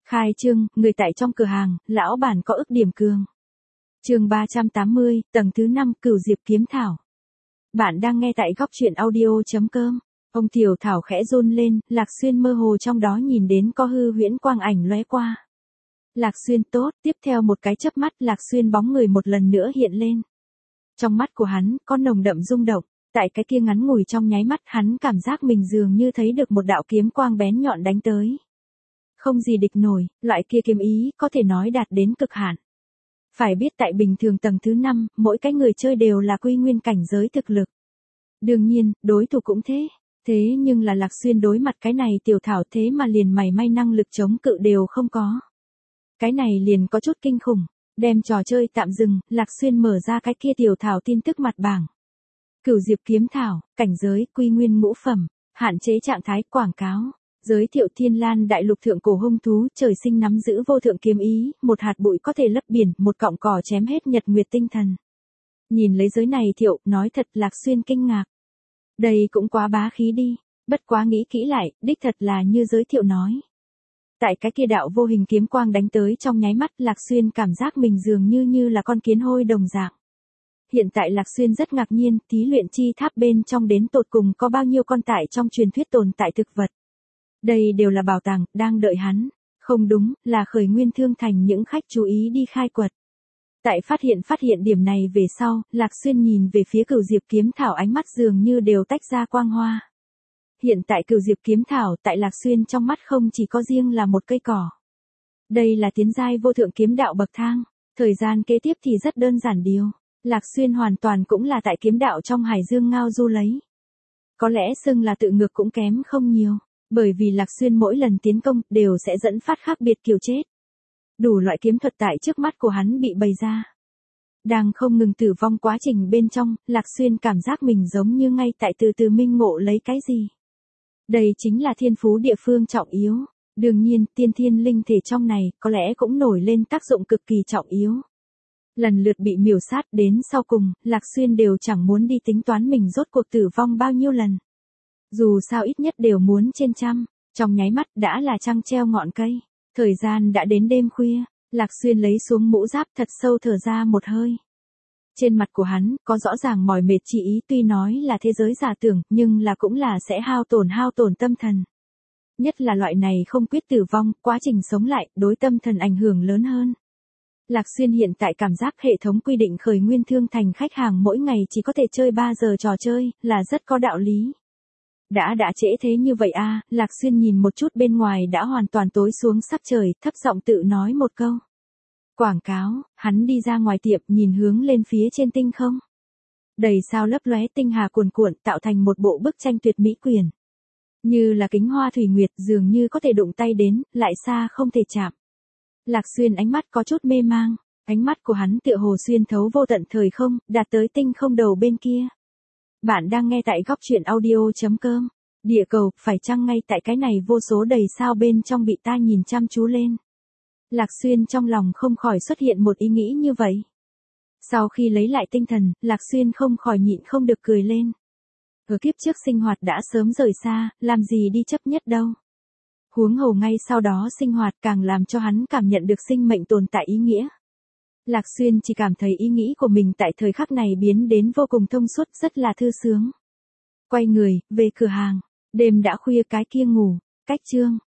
Khai trương, người tại trong cửa hàng, lão bản có ức điểm cường. Chương 380, tầng thứ 5, Cửu Diệp kiếm thảo. Bạn đang nghe tại góc truyện audio.com. Ông Tiểu Thảo khẽ run lên, Lạc Xuyên mơ hồ trong đó nhìn đến có hư huyễn quang ảnh lóe qua. Lạc Xuyên tốt, tiếp theo một cái chớp mắt Lạc Xuyên bóng người một lần nữa hiện lên. Trong mắt của hắn, có nồng đậm rung động, tại cái kia ngắn ngủi trong nháy mắt hắn cảm giác mình dường như thấy được một đạo kiếm quang bén nhọn đánh tới. Không gì địch nổi, loại kia kiếm ý có thể nói đạt đến cực hạn. Phải biết tại bình thường tầng thứ 5, mỗi cái người chơi đều là quy nguyên cảnh giới thực lực. Đương nhiên, đối thủ cũng thế. Thế nhưng là Lạc Xuyên đối mặt cái này Tiểu Thảo thế mà liền mảy may năng lực chống cự đều không có. Cái này liền có chút kinh khủng. Đem trò chơi tạm dừng, Lạc Xuyên mở ra cái kia Tiểu Thảo tin tức mặt bảng. Cửu Diệp kiếm thảo, cảnh giới, quy nguyên ngũ phẩm, hạn chế trạng thái, quảng cáo. Giới thiệu Thiên Lan đại lục thượng cổ hung thú, trời sinh nắm giữ vô thượng kiếm ý, một hạt bụi có thể lấp biển, một cọng cỏ chém hết nhật nguyệt tinh thần. Nhìn lấy giới này thiệu, nói thật Lạc Xuyên kinh ngạc. Đây cũng quá bá khí đi, bất quá nghĩ kỹ lại, đích thật là như giới thiệu nói. Tại cái kia đạo vô hình kiếm quang đánh tới trong nháy mắt Lạc Xuyên cảm giác mình dường như là con kiến hôi đồng dạng. Hiện tại Lạc Xuyên rất ngạc nhiên, thí luyện chi tháp bên trong đến tột cùng có bao nhiêu con tại trong truyền thuyết tồn tại thực vật. Đây đều là bảo tàng, đang đợi hắn. Không đúng, là khởi nguyên thương thành những khách chú ý đi khai quật. Tại phát hiện điểm này về sau, Lạc Xuyên nhìn về phía Cửu Diệp kiếm thảo ánh mắt dường như đều tách ra quang hoa. Hiện tại Cửu Diệp kiếm thảo tại Lạc Xuyên trong mắt không chỉ có riêng là một cây cỏ. Đây là tiến giai vô thượng kiếm đạo bậc thang. Thời gian kế tiếp thì rất đơn giản điều. Lạc Xuyên hoàn toàn cũng là tại kiếm đạo trong hải dương ngao du lấy. Có lẽ xưng là tự ngược cũng kém không nhiều. Bởi vì Lạc Xuyên mỗi lần tiến công đều sẽ dẫn phát khác biệt kiểu chết. Đủ loại kiếm thuật tại trước mắt của hắn bị bày ra. Đang không ngừng tử vong quá trình bên trong, Lạc Xuyên cảm giác mình giống như ngay tại từ từ minh ngộ lấy cái gì. Đây chính là thiên phú địa phương trọng yếu. Đương nhiên, tiên thiên linh thể trong này có lẽ cũng nổi lên tác dụng cực kỳ trọng yếu. Lần lượt bị miểu sát đến sau cùng, Lạc Xuyên đều chẳng muốn đi tính toán mình rốt cuộc tử vong bao nhiêu lần. Dù sao ít nhất đều muốn trên trăm, trong nháy mắt đã là trăng treo ngọn cây. Thời gian đã đến đêm khuya, Lạc Xuyên lấy xuống mũ giáp thật sâu thở ra một hơi. Trên mặt của hắn có rõ ràng mỏi mệt chỉ ý tuy nói là thế giới giả tưởng nhưng là cũng là sẽ hao tổn tâm thần. Nhất là loại này không quyết tử vong, quá trình sống lại đối tâm thần ảnh hưởng lớn hơn. Lạc Xuyên hiện tại cảm giác hệ thống quy định khởi nguyên thương thành khách hàng mỗi ngày chỉ có thể chơi 3 giờ trò chơi là rất có đạo lý. Đã trễ thế như vậy à, Lạc Xuyên nhìn một chút bên ngoài đã hoàn toàn tối xuống sắc trời, thấp giọng tự nói một câu. Quảng cáo, hắn đi ra ngoài tiệm nhìn hướng lên phía trên tinh không. Đầy sao lấp lóe tinh hà cuồn cuộn tạo thành một bộ bức tranh tuyệt mỹ quyển. Như là kính hoa thủy nguyệt dường như có thể đụng tay đến, lại xa không thể chạm. Lạc Xuyên ánh mắt có chút mê mang, ánh mắt của hắn tựa hồ xuyên thấu vô tận thời không, đạt tới tinh không đầu bên kia. Bạn đang nghe tại góc truyện audio.com. Địa cầu, phải chăng ngay tại cái này vô số đầy sao bên trong bị ta nhìn chăm chú lên. Lạc Xuyên trong lòng không khỏi xuất hiện một ý nghĩ như vậy. Sau khi lấy lại tinh thần, Lạc Xuyên không khỏi nhịn không được cười lên. Ở kiếp trước sinh hoạt đã sớm rời xa, làm gì đi chấp nhất đâu. Huống hồ ngay sau đó sinh hoạt càng làm cho hắn cảm nhận được sinh mệnh tồn tại ý nghĩa. Lạc Xuyên chỉ cảm thấy ý nghĩ của mình tại thời khắc này biến đến vô cùng thông suốt, rất là thư sướng. Quay người, về cửa hàng. Đêm đã khuya cái kia ngủ. Cách chương.